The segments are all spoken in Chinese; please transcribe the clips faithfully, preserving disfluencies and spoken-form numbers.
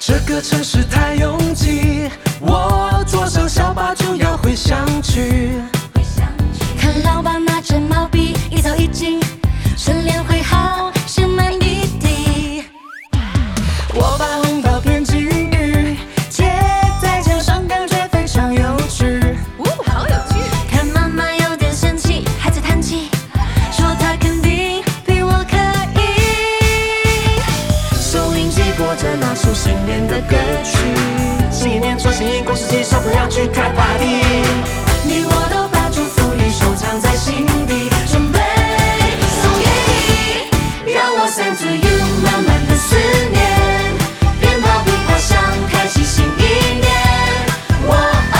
这个城市太拥挤，我坐上小巴就要回乡去。 看老板拿着毛笔一走一进，春联绘好心满意的。 我把红包变金鱼，贴在墙上，感觉非常有趣。 哦，好有趣！看妈妈有点生气，还在叹气，说她肯定比我可以。 收音机播着那首新年的歌曲，新一年创新一公司机，小朋友去开 party。你我都把祝福语收藏在心底，准备送给你，让我 send to you 满满的思念，鞭炮噼啪响，开启新一年。哇哦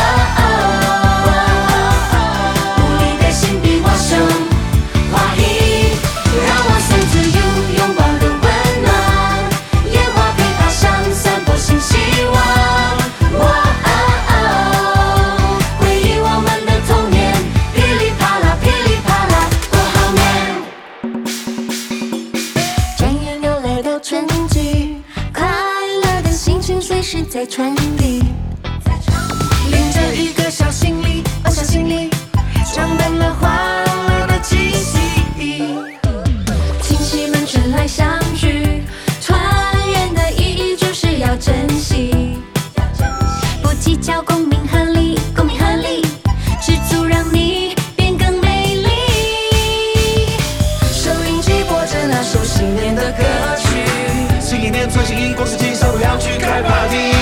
哦，无力的心比我胸花意，让我 send to you 拥抱的温暖，烟花噼啪响，散播新希望。哇哦哦，回忆我们的童年，噼里啪啦噼里啪啦过好年。 转眼又来到春季，快乐的心情随时在传递。 拎着一个小行李，哦小行李，装满了欢乐的气息。 亲戚们春来相聚，团圆的意义就是要珍惜，不计较功名和利，功名和利，知足让你变更美丽。 收音机播着那首新年的歌曲，新一年创新一公司机，小朋友去开 party。